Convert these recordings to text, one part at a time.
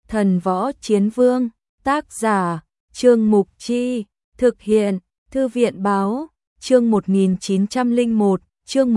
Thần Võ Chiến Vương, tác giả, Trương Mục Chi, thực hiện, Thư viện Báo, chương 1901, chương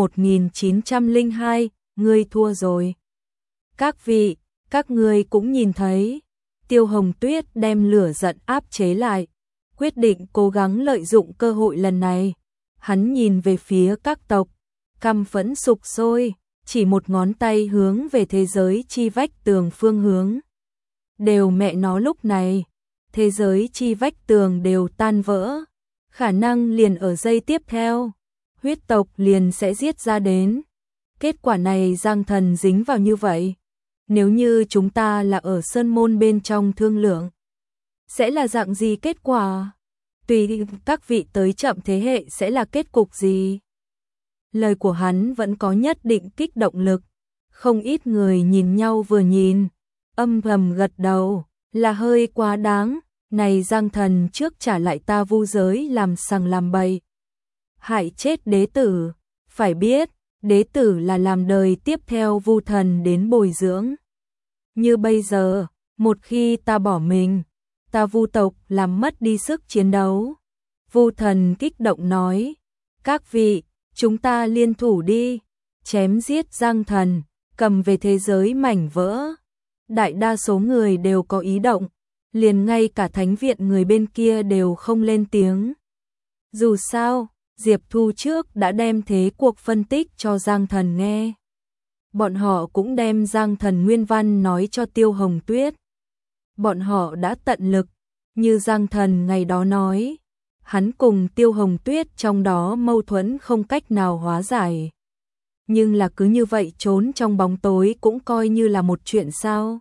1902, ngươi thua rồi. Các vị, các ngươi cũng nhìn thấy, Tiêu Hồng Tuyết đem lửa giận áp chế lại, quyết định cố gắng lợi dụng cơ hội lần này. Hắn nhìn về phía các tộc, căm phẫn sục sôi, chỉ một ngón tay hướng về thế giới chi vách tường phương hướng. Đều mẹ nó lúc này, thế giới chi vách tường đều tan vỡ, khả năng liền ở giây tiếp theo, huyết tộc liền sẽ giết ra đến. Kết quả này Giang Thần dính vào như vậy, nếu như chúng ta là ở sơn môn bên trong thương lượng, sẽ là dạng gì kết quả? Tùy các vị tới chậm thế hệ sẽ là kết cục gì? Lời của hắn vẫn có nhất định kích động lực, không ít người nhìn nhau vừa nhìn, âm thầm gật đầu, là hơi quá đáng, này Giang Thần trước trả lại ta vu giới làm sằng làm bậy. Hại chết đế tử, phải biết, đế tử là làm đời tiếp theo vu thần đến bồi dưỡng. Như bây giờ, một khi ta bỏ mình, ta vu tộc làm mất đi sức chiến đấu. Vu thần kích động nói, các vị, chúng ta liên thủ đi, chém giết Giang Thần, cầm về thế giới mảnh vỡ. Đại đa số người đều có ý động, liền ngay cả thánh viện người bên kia đều không lên tiếng. Dù sao, Diệp Thu trước đã đem thế cuộc phân tích cho Giang Thần nghe. Bọn họ cũng đem Giang Thần nguyên văn nói cho Tiêu Hồng Tuyết. Bọn họ đã tận lực, như Giang Thần ngày đó nói, hắn cùng Tiêu Hồng Tuyết trong đó mâu thuẫn không cách nào hóa giải. Nhưng là cứ như vậy trốn trong bóng tối cũng coi như là một chuyện sao.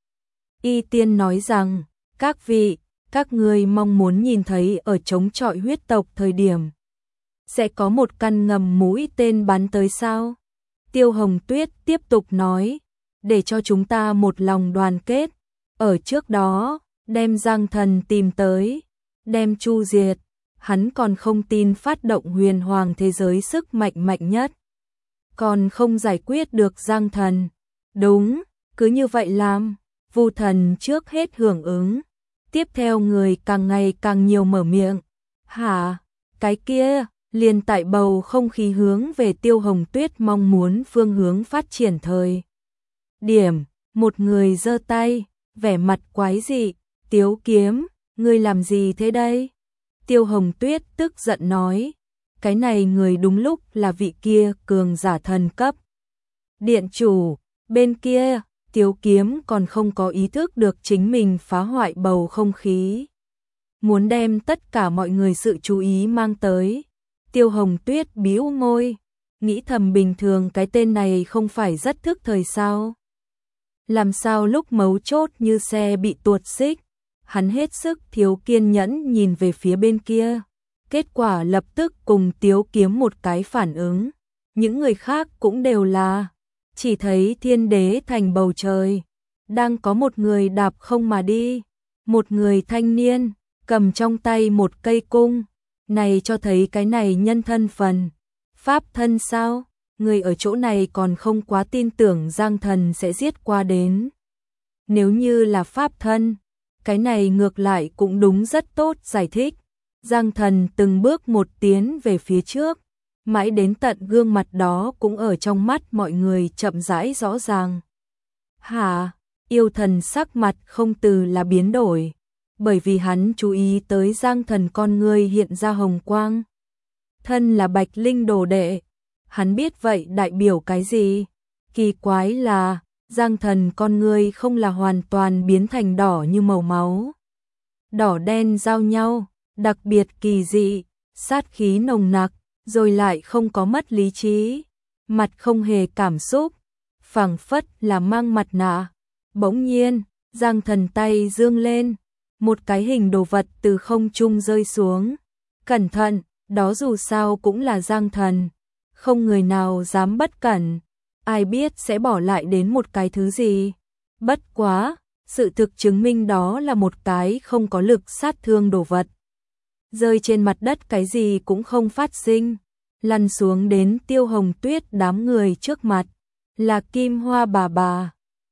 Y Tiên nói rằng, các vị, các ngươi mong muốn nhìn thấy ở chống chọi huyết tộc thời điểm, sẽ có một căn ngầm mũi tên bắn tới sao? Tiêu Hồng Tuyết tiếp tục nói, để cho chúng ta một lòng đoàn kết, ở trước đó, đem Giang Thần tìm tới, đem chu diệt, hắn còn không tin phát động huyền hoàng thế giới sức mạnh mạnh nhất. Còn không giải quyết được Giang Thần. Đúng, cứ như vậy làm, Vu Thần trước hết hưởng ứng. Tiếp theo người càng ngày càng nhiều mở miệng. Hả, cái kia, liền tại bầu không khí hướng về Tiêu Hồng Tuyết mong muốn phương hướng phát triển thời điểm, một người giơ tay, vẻ mặt quái dị, Tiếu Kiếm, ngươi làm gì thế đây? Tiêu Hồng Tuyết tức giận nói, cái này người đúng lúc là vị kia cường giả thần cấp. Điện chủ, bên kia, Tiếu Kiếm còn không có ý thức được chính mình phá hoại bầu không khí. Muốn đem tất cả mọi người sự chú ý mang tới. Tiêu Hồng Tuyết bĩu môi, nghĩ thầm bình thường cái tên này không phải rất thức thời sao. Làm sao lúc mấu chốt như xe bị tuột xích, hắn hết sức thiếu kiên nhẫn nhìn về phía bên kia. Kết quả lập tức cùng Tiếu Kiếm một cái phản ứng. Những người khác cũng đều là, chỉ thấy thiên đế thành bầu trời. Đang có một người đạp không mà đi. Một người thanh niên, cầm trong tay một cây cung. Này cho thấy cái này nhân thân phần. Pháp thân sao? Người ở chỗ này còn không quá tin tưởng Giang Thần sẽ giết qua đến. Nếu như là pháp thân, cái này ngược lại cũng đúng rất tốt giải thích. Giang Thần từng bước một tiến về phía trước, mãi đến tận gương mặt đó cũng ở trong mắt mọi người chậm rãi rõ ràng. Hả, yêu thần sắc mặt không từ là biến đổi, bởi vì hắn chú ý tới Giang Thần con người hiện ra hồng quang. Thân là Bạch Linh đồ đệ, hắn biết vậy đại biểu cái gì? Kỳ quái là, Giang Thần con người không là hoàn toàn biến thành đỏ như màu máu. Đỏ đen giao nhau, đặc biệt kỳ dị, sát khí nồng nặc, rồi lại không có mất lý trí, mặt không hề cảm xúc, phảng phất là mang mặt nạ. Bỗng nhiên, Giang Thần tay dương lên, một cái hình đồ vật từ không trung rơi xuống. Cẩn thận, đó dù sao cũng là Giang Thần, không người nào dám bất cẩn, ai biết sẽ bỏ lại đến một cái thứ gì. Bất quá, sự thực chứng minh đó là một cái không có lực sát thương đồ vật. Rơi trên mặt đất cái gì cũng không phát sinh, lăn xuống đến Tiêu Hồng Tuyết đám người trước mặt, là Kim Hoa bà bà.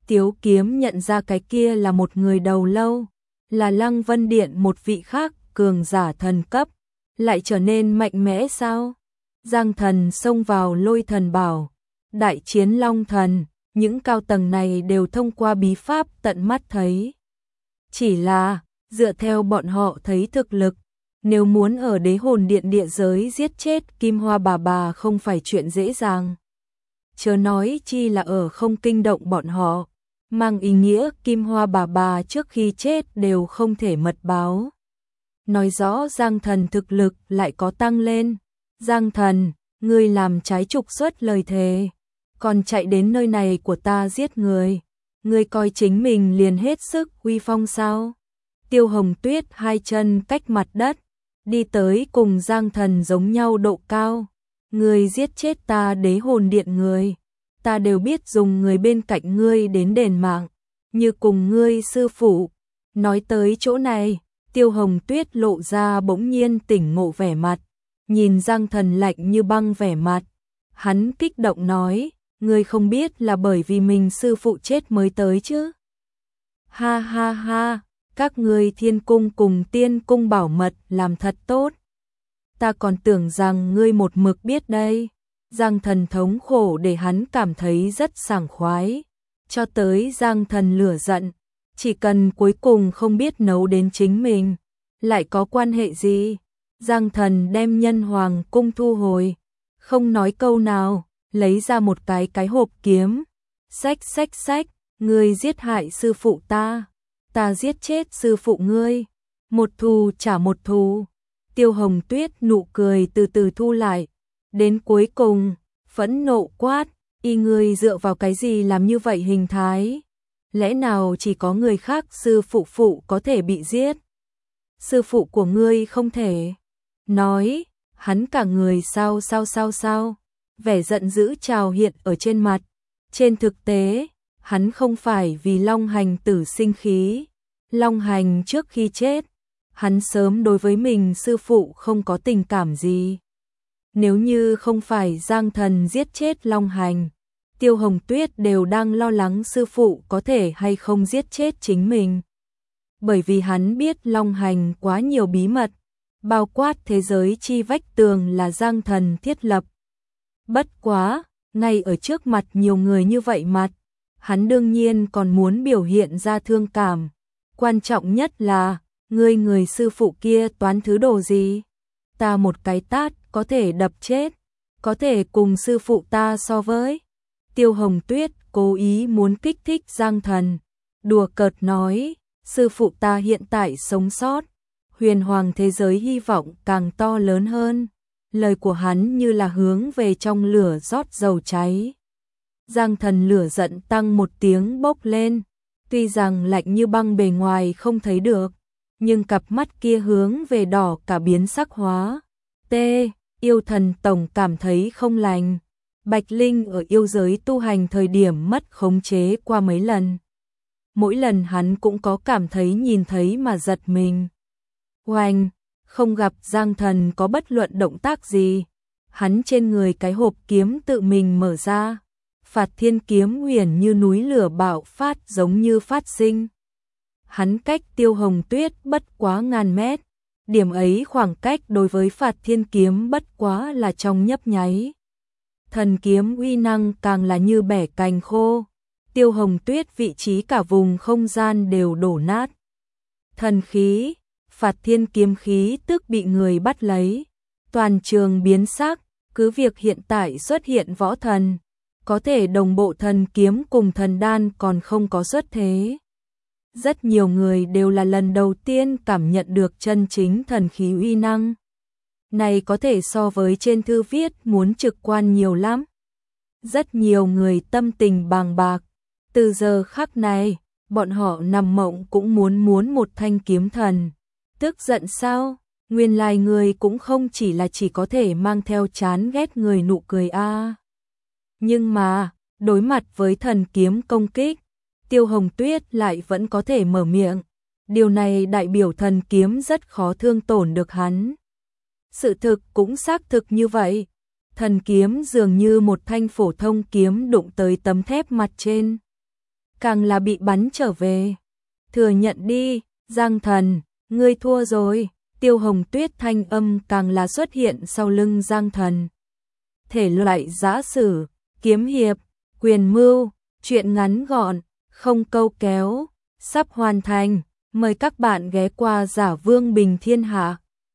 Tiếu Kiếm nhận ra cái kia là một người đầu lâu, là Lăng Vân Điện một vị khác cường giả thần cấp, lại trở nên mạnh mẽ sao? Giang Thần xông vào Lôi Thần Bảo, đại chiến Long Thần, những cao tầng này đều thông qua bí pháp tận mắt thấy. Chỉ là, dựa theo bọn họ thấy thực lực, nếu muốn ở Đế Hồn Điện địa giới giết chết Kim Hoa bà không phải chuyện dễ dàng. Chớ nói chi là ở không kinh động bọn họ, mang ý nghĩa Kim Hoa bà trước khi chết đều không thể mật báo. Nói rõ Giang Thần thực lực lại có tăng lên. Giang Thần, ngươi làm trái trục xuất lời thề, còn chạy đến nơi này của ta giết người. Ngươi coi chính mình liền hết sức uy phong sao? Tiêu Hồng Tuyết hai chân cách mặt đất, đi tới cùng Giang Thần giống nhau độ cao. Ngươi giết chết ta Đế Hồn Điện người, ta đều biết dùng người bên cạnh ngươi đến đền mạng, như cùng ngươi sư phụ. Nói tới chỗ này, Tiêu Hồng Tuyết lộ ra bỗng nhiên tỉnh ngộ vẻ mặt, nhìn Giang Thần lạnh như băng vẻ mặt. Hắn kích động nói, ngươi không biết là bởi vì mình sư phụ chết mới tới chứ? Ha ha ha, các ngươi Thiên Cung cùng Tiên Cung bảo mật làm thật tốt. Ta còn tưởng rằng ngươi một mực biết đây. Giang Thần thống khổ để hắn cảm thấy rất sảng khoái. Cho tới Giang Thần lửa giận, chỉ cần cuối cùng không biết nấu đến chính mình, lại có quan hệ gì? Giang Thần đem Nhân Hoàng cung thu hồi, không nói câu nào, lấy ra một cái hộp kiếm. Xách, ngươi giết hại sư phụ ta giết chết sư phụ ngươi, một thù trả một thù. Tiêu Hồng Tuyết nụ cười từ từ thu lại, đến cuối cùng, phẫn nộ quát, y ngươi dựa vào cái gì làm như vậy hình thái? Lẽ nào chỉ có người khác sư phụ có thể bị giết? Sư phụ của ngươi không thể. Nói, hắn cả người sao? Vẻ giận dữ trào hiện ở trên mặt. Trên thực tế, hắn không phải vì Long Hành tử sinh khí. Long Hành trước khi chết, hắn sớm đối với mình sư phụ không có tình cảm gì. Nếu như không phải Giang Thần giết chết Long Hành, Tiêu Hồng Tuyết đều đang lo lắng sư phụ có thể hay không giết chết chính mình. Bởi vì hắn biết Long Hành quá nhiều bí mật, bao quát thế giới chi vách tường là Giang Thần thiết lập. Bất quá, ngay ở trước mặt nhiều người như vậy mặt, hắn đương nhiên còn muốn biểu hiện ra thương cảm. Quan trọng nhất là, người sư phụ kia toán thứ đồ gì? Ta một cái tát có thể đập chết, có thể cùng sư phụ ta so với. Tiêu Hồng Tuyết cố ý muốn kích thích Giang Thần, đùa cợt nói, sư phụ ta hiện tại sống sót, huyền hoàng thế giới hy vọng càng to lớn hơn. Lời của hắn như là hướng về trong lửa rót dầu cháy. Giang Thần lửa giận tăng một tiếng bốc lên, tuy rằng lạnh như băng bề ngoài không thấy được, nhưng cặp mắt kia hướng về đỏ cả biến sắc hóa. Yêu Thần tổng cảm thấy không lành. Bạch Linh ở yêu giới tu hành thời điểm mất khống chế qua mấy lần. Mỗi lần hắn cũng có cảm thấy nhìn thấy mà giật mình. Oanh, không gặp Giang Thần có bất luận động tác gì. Hắn trên người cái hộp kiếm tự mình mở ra. Phạt Thiên kiếm huyền như núi lửa bạo phát giống như phát sinh. Hắn cách Tiêu Hồng Tuyết bất quá ngàn mét. Điểm ấy khoảng cách đối với Phạt Thiên kiếm bất quá là trong nhấp nháy. Thần kiếm uy năng càng là như bẻ cành khô. Tiêu Hồng Tuyết vị trí cả vùng không gian đều đổ nát. Thần khí, Phạt Thiên kiếm khí tức bị người bắt lấy. Toàn trường biến sắc, cứ việc hiện tại xuất hiện võ thần, có thể đồng bộ thần kiếm cùng thần đan còn không có xuất thế. Rất nhiều người đều là lần đầu tiên cảm nhận được chân chính thần khí uy năng. Này có thể so với trên thư viết muốn trực quan nhiều lắm. Rất nhiều người tâm tình bàng bạc. Từ giờ khắc này, bọn họ nằm mộng cũng muốn một thanh kiếm thần. Tức giận sao? Nguyên lai người cũng không chỉ có thể mang theo chán ghét người nụ cười a. Nhưng mà, đối mặt với thần kiếm công kích, Tiêu Hồng Tuyết lại vẫn có thể mở miệng. Điều này đại biểu thần kiếm rất khó thương tổn được hắn. Sự thực cũng xác thực như vậy. Thần kiếm dường như một thanh phổ thông kiếm đụng tới tấm thép mặt trên. càng là bị bắn trở về. Thừa nhận đi, Giang Thần, ngươi thua rồi. Tiêu Hồng Tuyết thanh âm càng là xuất hiện sau lưng Giang Thần. Thể loại giã sử, kiếm hiệp, quyền mưu, truyện ngắn gọn, không câu kéo, sắp hoàn thành. Mời các bạn ghé qua Giả Vương Bình Thiên Hạ.